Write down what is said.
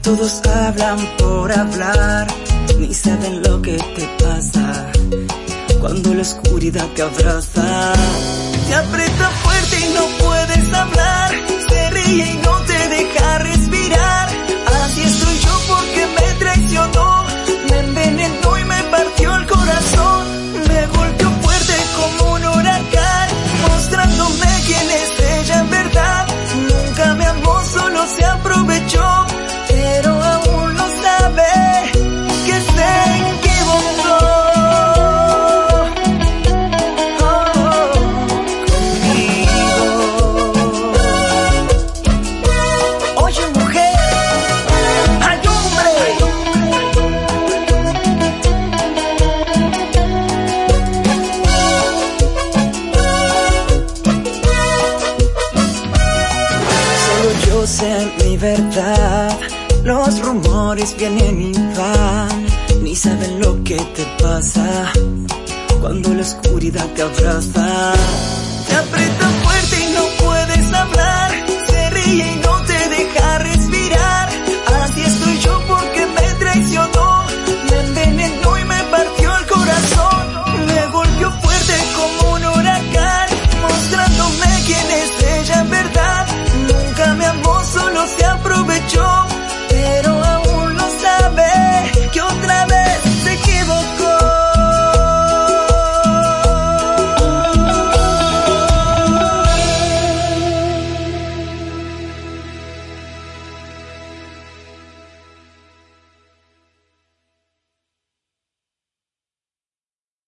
Todos hablan por hablar, ni saben lo que te pasa cuando la oscuridad te abraza. Te aprieta fuerte y no puedes hablar, se ríe y no te deja respirar. Así estoy yo porque me traicionó, me envenenó y me partió el corazón. Me golpeó fuerte como un huracán, mostrándome quién es ella en verdad. Nunca me amó, solo se aprovechó, pero aún no sabe que se equivocó. Sé mi verdad, los rumores vienen y van, ni saben lo que te pasa cuando la oscuridad te abraza. Te aprieta fuerte y no puedes hablar, se ríe y